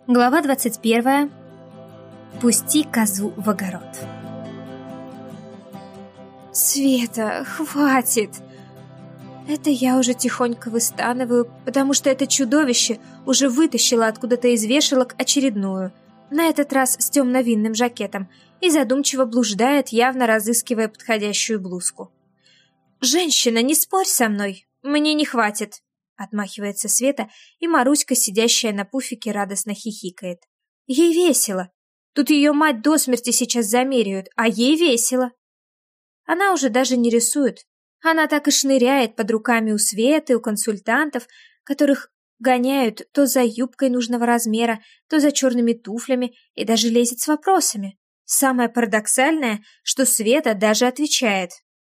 Глава 21. Пусти козу в огород. Света, хватит! Это я уже тихонько выстанываю, потому что это чудовище уже вытащило откуда-то из вешалок очередную, на этот раз с темно-винным жакетом, и задумчиво блуждает, явно разыскивая подходящую блузку. «Женщина, не спорь со мной, мне не хватит!» Отмахивается Света, и Маруська, сидящая на пуфике, радостно хихикает. Ей весело. Тут ее мать до смерти сейчас замеряют, а ей весело. Она уже даже не рисует. Она так и шныряет под руками у Светы, у консультантов, которых гоняют то за юбкой нужного размера, то за черными туфлями, и даже лезет с вопросами. Самое парадоксальное, что Света даже отвечает.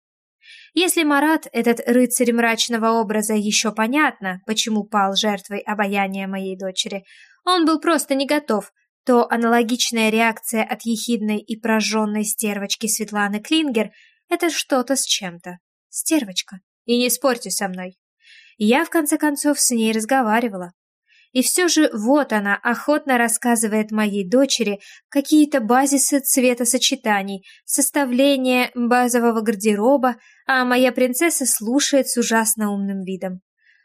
Если Марат, этот рыцарь мрачного образа, еще понятно, почему пал жертвой обаяния моей дочери, он был просто не готов, то аналогичная реакция от ехидной и прожженной стервочки Светланы Клингер — это что-то с чем-то. Стервочка. И не спорьте со мной. Я, в конце концов, с ней разговаривала. И все же вот она охотно рассказывает моей дочери какие-то базисы цветосочетаний, составление базового гардероба, а моя принцесса слушает с ужасно умным видом.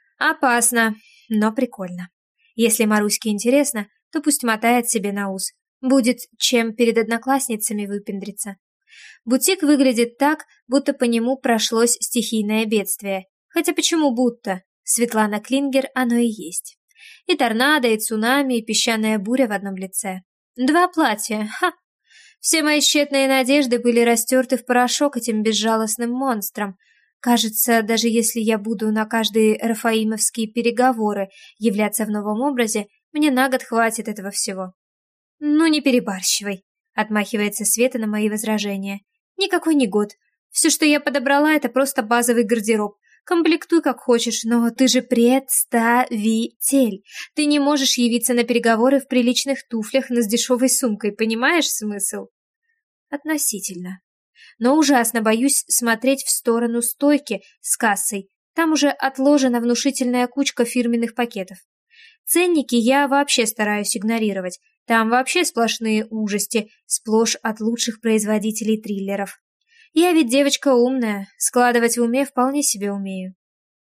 Опасно, но прикольно. Если Маруське интересно, то пусть мотает себе на ус. Будет чем перед одноклассницами выпендриться. Бутик выглядит так, будто по нему прошлось стихийное бедствие. Хотя почему будто? Светлана Клингер оно и есть. И торнадо, и цунами, и песчаная буря в одном лице. 2 платья, ха! Все мои тщетные надежды были растерты в порошок этим безжалостным монстром. Кажется, даже если я буду на каждые рафаимовские переговоры являться в новом образе, мне на год хватит этого всего. Ну, не перебарщивай, отмахивается Света на мои возражения. Никакой не год. Все, что я подобрала, это просто базовый гардероб. Комплектуй как хочешь, но ты же представитель. Ты не можешь явиться на переговоры в приличных туфлях, но с дешевой сумкой, понимаешь смысл? Относительно. Но ужасно боюсь смотреть в сторону стойки с кассой. Там уже отложена внушительная кучка фирменных пакетов. Ценники я вообще стараюсь игнорировать. Там вообще сплошные ужасти, сплошь от лучших производителей триллеров. Я ведь девочка умная, складывать в уме вполне себе умею.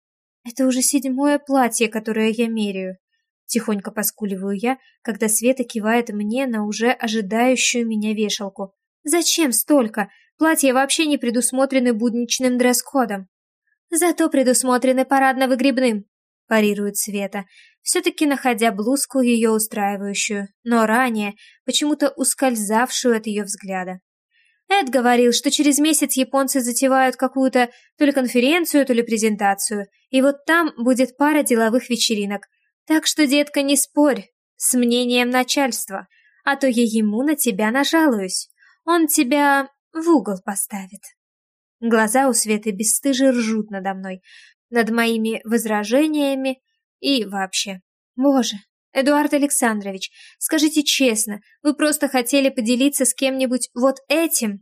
Это уже 7-е платье, которое я меряю. Тихонько поскуливаю я, когда Света кивает мне на уже ожидающую меня вешалку. Зачем столько? Платья вообще не предусмотрены будничным дресс-кодом. Зато предусмотрены парадно-выгребным, парирует Света, все-таки находя блузку ее устраивающую, но ранее почему-то ускользавшую от ее взгляда. Эд говорил, что через месяц японцы затевают какую-то то ли конференцию, то ли презентацию, и вот там будет пара деловых вечеринок. Так что, детка, не спорь с мнением начальства, а то я ему на тебя нажалуюсь. Он тебя в угол поставит. Глаза у Светы бесстыже ржут надо мной, над моими возражениями и вообще. Боже, Эдуард Александрович, скажите честно, вы просто хотели поделиться с кем-нибудь вот этим?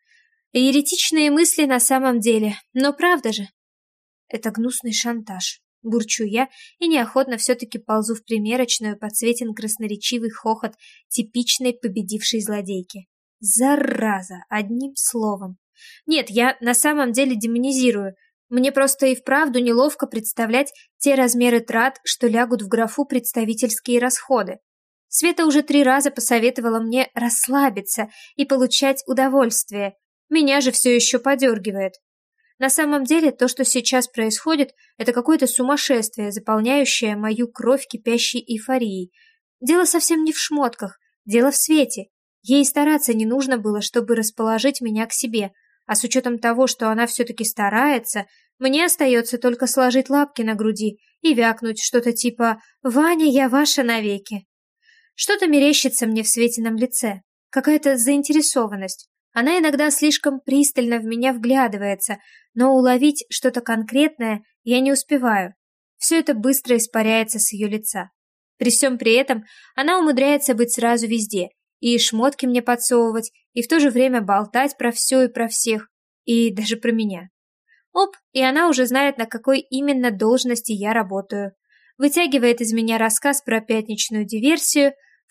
Еретичные мысли на самом деле, но правда же? Это гнусный шантаж, бурчу я и неохотно все-таки ползу в примерочную, под Светин красноречивый хохот типичной победившей злодейки. Зараза, одним словом. Нет, я на самом деле демонизирую. Мне просто и вправду неловко представлять те размеры трат, что лягут в графу представительские расходы. Света уже 3 раза посоветовала мне расслабиться и получать удовольствие. Меня же все еще подергивает. На самом деле, то, что сейчас происходит, это какое-то сумасшествие, заполняющее мою кровь кипящей эйфорией. Дело совсем не в шмотках, дело в Свете. Ей стараться не нужно было, чтобы расположить меня к себе, а с учетом того, что она все-таки старается, мне остается только сложить лапки на груди и вякнуть что-то типа «Ваня, я ваша навеки». Что-то мерещится мне в Светином лице, какая-то заинтересованность. Она иногда слишком пристально в меня вглядывается, но уловить что-то конкретное я не успеваю. Все это быстро испаряется с ее лица. При всем при этом она умудряется быть сразу везде, и шмотки мне подсовывать, и в то же время болтать про все и про всех, и даже про меня. Оп, и она уже знает, на какой именно должности я работаю. Вытягивает из меня рассказ про пятничную диверсию,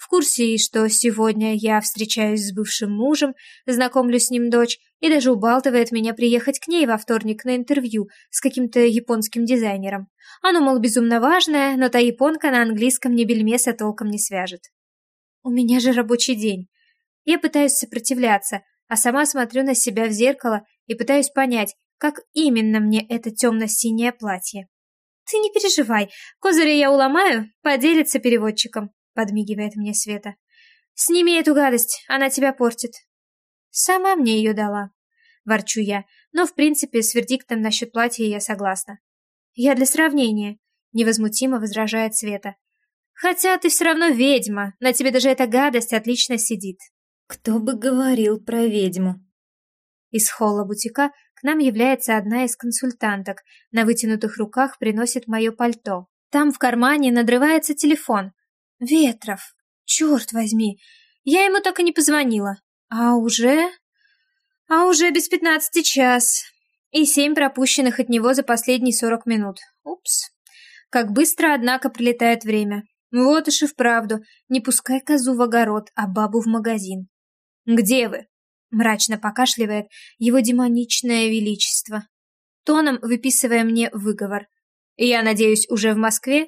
В курсе, и что сегодня я встречаюсь с бывшим мужем, знакомлю с ним дочь, и даже убалтывает меня приехать к ней во вторник на интервью с каким-то японским дизайнером. Оно, мол, безумно важное, но та японка на английском ни бельмеса толком не свяжет. У меня же рабочий день. Я пытаюсь сопротивляться, а сама смотрю на себя в зеркало и пытаюсь понять, как именно мне это темно-синее платье. «Ты не переживай, козыря я уломаю, поделится переводчиком», — подмигивает мне Света. «Сними эту гадость, она тебя портит». «Сама мне ее дала», — ворчу я, но, в принципе, с вердиктом насчет платья я согласна. «Я для сравнения», — невозмутимо возражает Света. «Хотя ты все равно ведьма, на тебе даже эта гадость отлично сидит». Кто бы говорил про ведьму? Из холла бутика к нам является одна из консультанток, на вытянутых руках приносит мое пальто. Там в кармане надрывается телефон. Ветров, черт возьми, я ему так и не позвонила. А уже без 15 час. И 7 пропущенных от него за последние 40 минут. Упс. Как быстро, однако, пролетает время. Вот уж и вправду, не пускай козу в огород, а бабу в магазин. «Где вы?» — мрачно покашливает его демоничное величество, тоном выписывая мне выговор. «Я надеюсь, уже в Москве?»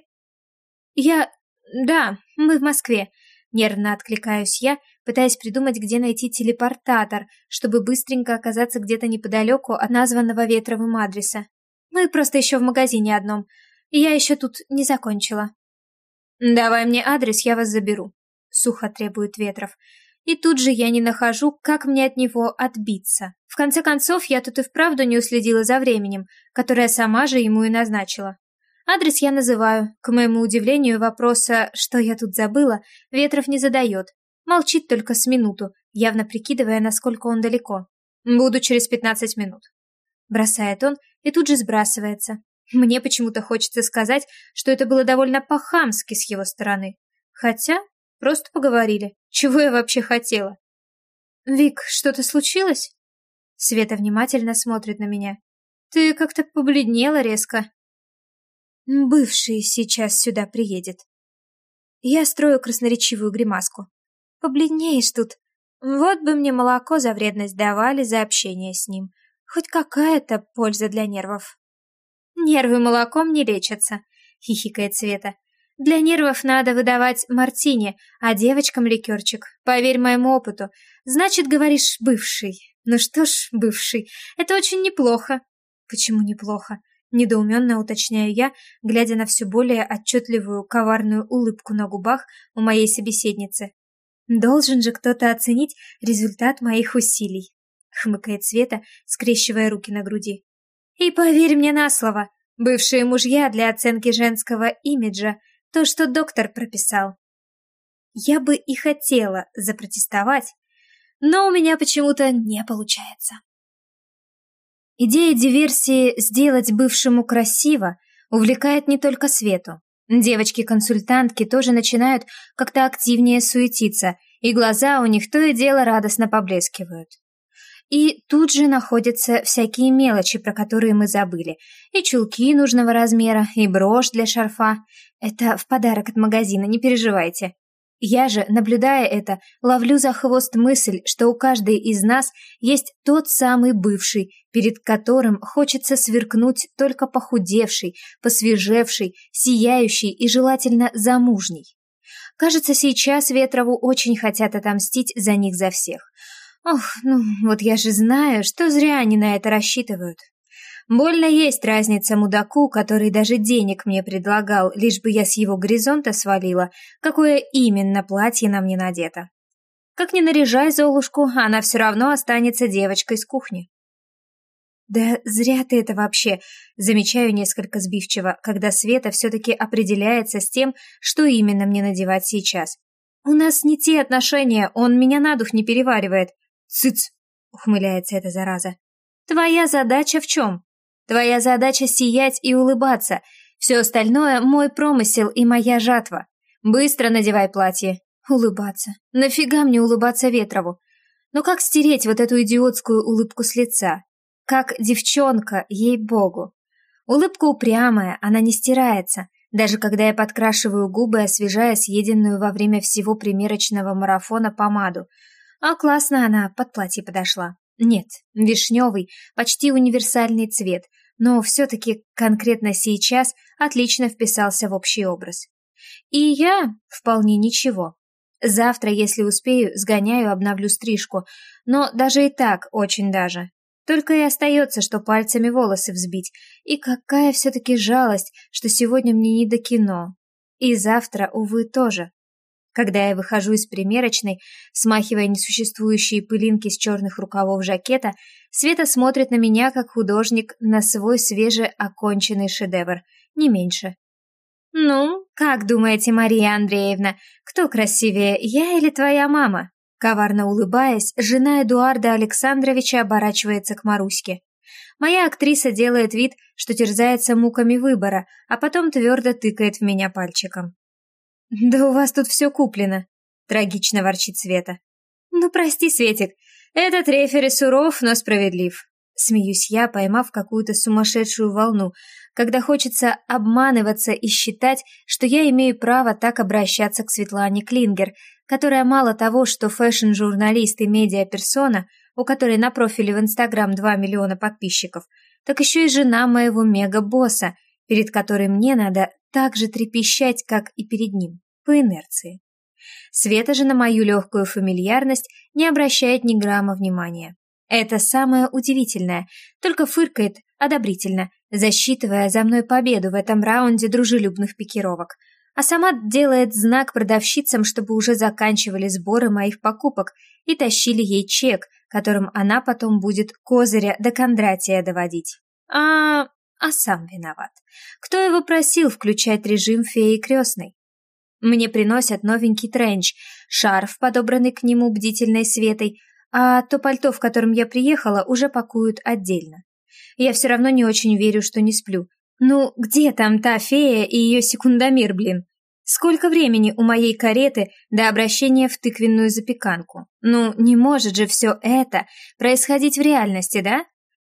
Да, мы в Москве», — нервно откликаюсь я, пытаясь придумать, где найти телепортатор, чтобы быстренько оказаться где-то неподалеку от названного Ветровым адреса. «Мы просто еще в магазине одном, и я еще тут не закончила». «Давай мне адрес, я вас заберу», — сухо требует Ветров. И тут же я не нахожу, как мне от него отбиться. В конце концов, я тут и вправду не уследила за временем, которое сама же ему и назначила. Адрес я называю. К моему удивлению, вопроса «что я тут забыла?» Ветров не задает. Молчит только с минуту, явно прикидывая, насколько он далеко. «Буду через 15 минут», — бросает он и тут же сбрасывается. Мне почему-то хочется сказать, что это было довольно по-хамски с его стороны. Хотя... Просто поговорили. Чего я вообще хотела? «Вик, что-то случилось?» Света внимательно смотрит на меня. «Ты как-то побледнела резко». «Бывший сейчас сюда приедет». Я строю красноречивую гримаску. «Побледнеешь тут. Вот бы мне молоко за вредность давали за общение с ним. Хоть какая-то польза для нервов». «Нервы молоком не лечатся», — хихикает Света. «Для нервов надо выдавать мартини, а девочкам ликерчик. Поверь моему опыту. Значит, говоришь, бывший. Ну что ж, бывший, это очень неплохо». «Почему неплохо?» — недоуменно уточняю я, глядя на все более отчетливую коварную улыбку на губах у моей собеседницы. «Должен же кто-то оценить результат моих усилий», — хмыкает Света, скрещивая руки на груди. «И поверь мне на слово, бывшие мужья для оценки женского имиджа — то, что доктор прописал». Я бы и хотела запротестовать, но у меня почему-то не получается. Идея диверсии «сделать бывшему красиво» увлекает не только Свету. Девочки-консультантки тоже начинают как-то активнее суетиться, и глаза у них то и дело радостно поблескивают. И тут же находятся всякие мелочи, про которые мы забыли. И чулки нужного размера, и брошь для шарфа. Это в подарок от магазина, не переживайте. Я же, наблюдая это, ловлю за хвост мысль, что у каждой из нас есть тот самый бывший, перед которым хочется сверкнуть только похудевший, посвежевший, сияющий и желательно замужний. Кажется, сейчас Ветрову очень хотят отомстить за них за всех. Ох, ну вот я же знаю, что зря они на это рассчитывают. Больно есть разница мудаку, который даже денег мне предлагал, лишь бы я с его горизонта свалила, какое именно платье на мне надето. Как ни наряжай Золушку, она все равно останется девочкой с кухни. «Да зря ты это вообще», замечаю несколько сбивчиво, когда Света все-таки определяется с тем, что именно мне надевать сейчас. «У нас не те отношения, он меня на дух не переваривает». «Цыц!» — ухмыляется эта зараза. «Твоя задача в чем? Твоя задача сиять и улыбаться. Все остальное — мой промысел и моя жатва. Быстро надевай платье». Улыбаться. Нафига мне улыбаться Ветрову? Но как стереть вот эту идиотскую улыбку с лица? Как девчонка, ей-богу. Улыбка упрямая, она не стирается. Даже когда я подкрашиваю губы, освежая съеденную во время всего примерочного марафона помаду. А классно она под платье подошла. Нет, вишневый, почти универсальный цвет, но все-таки конкретно сейчас отлично вписался в общий образ. И я вполне ничего. Завтра, если успею, сгоняю, обновлю стрижку, но даже и так очень даже. Только и остается, что пальцами волосы взбить. И какая все-таки жалость, что сегодня мне не до кино. И завтра, увы, тоже. Когда я выхожу из примерочной, смахивая несуществующие пылинки с черных рукавов жакета, Света смотрит на меня, как художник, на свой свежеоконченный шедевр, не меньше. «Ну, как думаете, Мария Андреевна, кто красивее, я или твоя мама?» Коварно улыбаясь, жена Эдуарда Александровича оборачивается к Маруське. Моя актриса делает вид, что терзается муками выбора, а потом твердо тыкает в меня пальчиком. «Да у вас тут все куплено», — трагично ворчит Света. «Ну, прости, Светик, этот рефери суров, но справедлив». Смеюсь я, поймав какую-то сумасшедшую волну, когда хочется обманываться и считать, что я имею право так обращаться к Светлане Клингер, которая мало того, что фэшн-журналист и медиаперсона, у которой на профиле в Инстаграм 2 миллиона подписчиков, так еще и жена моего мега-босса, перед которой мне надо так же трепещать, как и перед ним, по инерции. Света же на мою легкую фамильярность не обращает ни грамма внимания. Это самое удивительное, только фыркает одобрительно, засчитывая за мной победу в этом раунде дружелюбных пикировок, а сама делает знак продавщицам, чтобы уже заканчивали сборы моих покупок и тащили ей чек, которым она потом будет Козыря до Кондратия доводить. А сам виноват. Кто его просил включать режим феи крестной? Мне приносят новенький тренч, шарф, подобранный к нему бдительной Светой, а то пальто, в котором я приехала, уже пакуют отдельно. Я все равно не очень верю, что не сплю. Ну, где там та фея и ее секундомер, блин? Сколько времени у моей кареты до обращения в тыквенную запеканку? Ну, не может же все это происходить в реальности, да?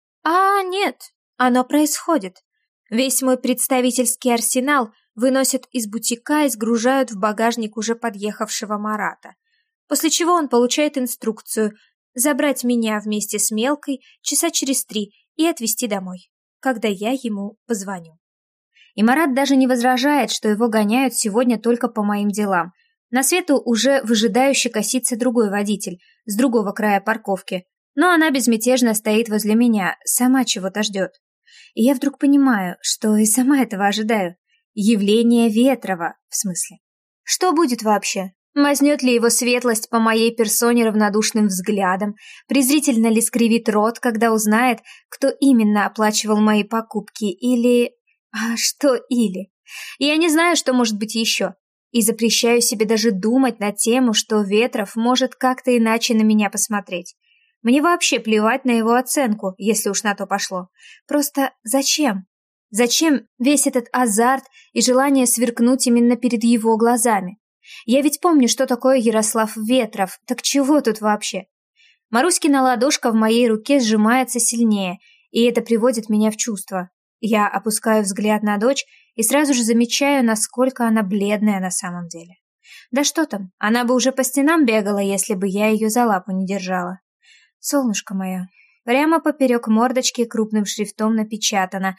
А нет, оно происходит. Весь мой представительский арсенал выносят из бутика и сгружают в багажник уже подъехавшего Марата. После чего он получает инструкцию забрать меня вместе с Мелкой часа через 3 и отвезти домой, когда я ему позвоню. И Марат даже не возражает, что его гоняют сегодня только по моим делам. На Свету уже выжидающе косится другой водитель с другого края парковки, но она безмятежно стоит возле меня, сама чего-то ждет. И я вдруг понимаю, что и сама этого ожидаю. Явление Ветрова, в смысле. Что будет вообще? Мазнет ли его светлость по моей персоне равнодушным взглядом, презрительно ли скривит рот, когда узнает, кто именно оплачивал мои покупки, или... А что или? Я не знаю, что может быть еще, и запрещаю себе даже думать на тему, что Ветров может как-то иначе на меня посмотреть. Мне вообще плевать на его оценку, если уж на то пошло. Просто зачем? Зачем весь этот азарт и желание сверкнуть именно перед его глазами? Я ведь помню, что такое Ярослав Ветров, так чего тут вообще? Маруськина ладошка в моей руке сжимается сильнее, и это приводит меня в чувство. Я опускаю взгляд на дочь и сразу же замечаю, насколько она бледная на самом деле. Да что там, она бы уже по стенам бегала, если бы я ее за лапу не держала. Солнышко мое, прямо поперек мордочки крупным шрифтом напечатано.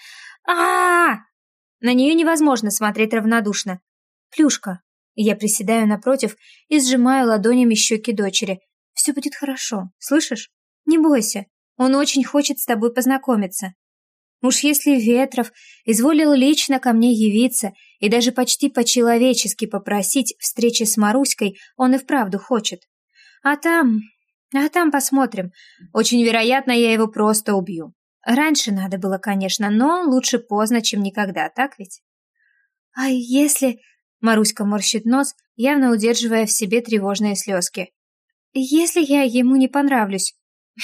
А! На нее невозможно смотреть равнодушно. Плюшка. Я приседаю напротив и сжимаю ладонями щеки дочери. Все будет хорошо, слышишь? Не бойся, он очень хочет с тобой познакомиться. Уж если Ветров изволил лично ко мне явиться и даже почти по-человечески попросить встречи с Маруськой, он и вправду хочет. А там посмотрим. Очень вероятно, я его просто убью. Раньше надо было, конечно, но лучше поздно, чем никогда, так ведь? А если... Маруська морщит нос, явно удерживая в себе тревожные слезки. «Если я ему не понравлюсь?»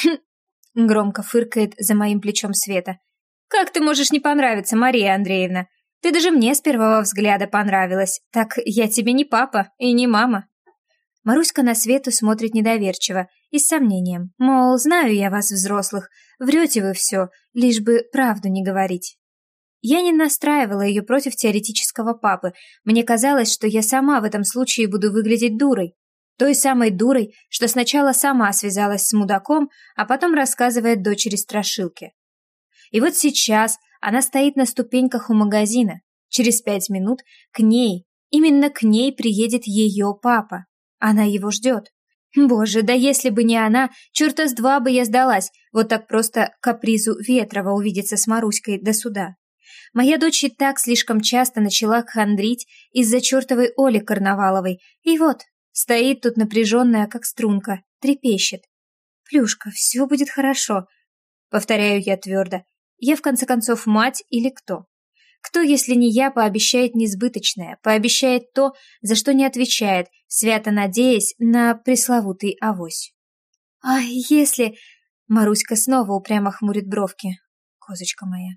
Громко фыркает за моим плечом Света. «Как ты можешь не понравиться, Мария Андреевна? Ты даже мне с первого взгляда понравилась. Так я тебе не папа и не мама». Маруська на Свету смотрит недоверчиво и с сомнением. Мол, знаю я вас, взрослых, врете вы все, лишь бы правду не говорить. Я не настраивала ее против теоретического папы. Мне казалось, что я сама в этом случае буду выглядеть дурой. Той самой дурой, что сначала сама связалась с мудаком, а потом рассказывает дочери страшилки. И вот сейчас она стоит на ступеньках у магазина. Через 5 минут к ней, именно к ней приедет ее папа. Она его ждет. Боже, да если бы не она, черта с два бы я сдалась, вот так просто капризу Ветрова увидеться с Маруськой до суда. Моя дочь и так слишком часто начала хандрить из-за чертовой Оли Карнаваловой, и вот, стоит тут напряженная, как струнка, трепещет. «Плюшка, все будет хорошо», — повторяю я твердо. Я, в конце концов, мать или кто? Кто, если не я, пообещает несбыточное, пообещает то, за что не отвечает, свято надеясь на пресловутый авось? «А если...» — Маруська снова упрямо хмурит бровки. Козочка моя.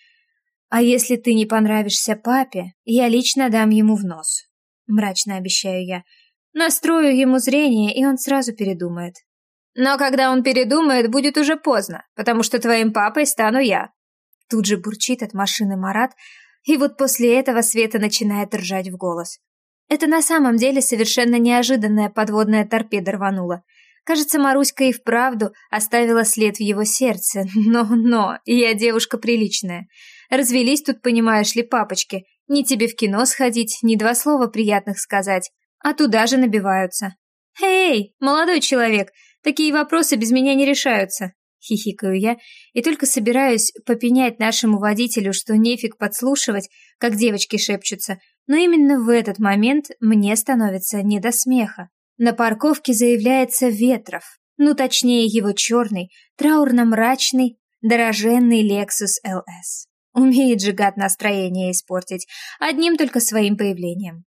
«А если ты не понравишься папе, я лично дам ему в нос», — мрачно обещаю я. «Настрою ему зрение, и он сразу передумает». «Но когда он передумает, будет уже поздно, потому что твоим папой стану я». Тут же бурчит от машины Марат, и вот после этого Света начинает ржать в голос. Это на самом деле совершенно неожиданная подводная торпеда рванула. Кажется, Маруська и вправду оставила след в его сердце, но, я девушка приличная. Развелись тут, понимаешь ли, папочки, ни тебе в кино сходить, ни 2 слова приятных сказать, а туда же набиваются. «Эй, молодой человек, такие вопросы без меня не решаются», — хихикаю я, и только собираюсь попенять нашему водителю, что нефиг подслушивать, как девочки шепчутся, но именно в этот момент мне становится не до смеха. На парковке заявляется Ветров, ну точнее его черный, траурно-мрачный, дороженный Lexus LS. Умеет же гад настроение испортить, одним только своим появлением.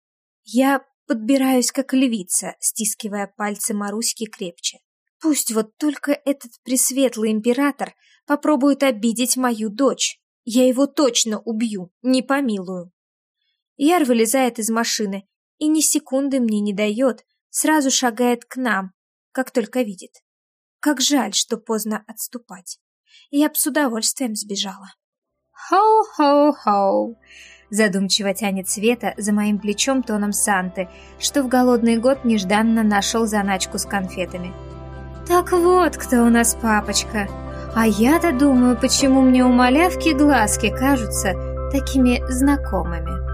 Я подбираюсь как львица, стискивая пальцы Маруськи крепче. Пусть вот только этот пресветлый император попробует обидеть мою дочь. Я его точно убью, не помилую. Яр вылезает из машины и ни секунды мне не дает, сразу шагает к нам, как только видит. Как жаль, что поздно отступать. Я б с удовольствием сбежала. «Хоу-хоу-хоу», задумчиво тянет Света за моим плечом тоном Санты, что в голодный год нежданно нашел заначку с конфетами. «Так вот, кто у нас папочка. А я-то думаю, почему мне у малявки глазки кажутся такими знакомыми».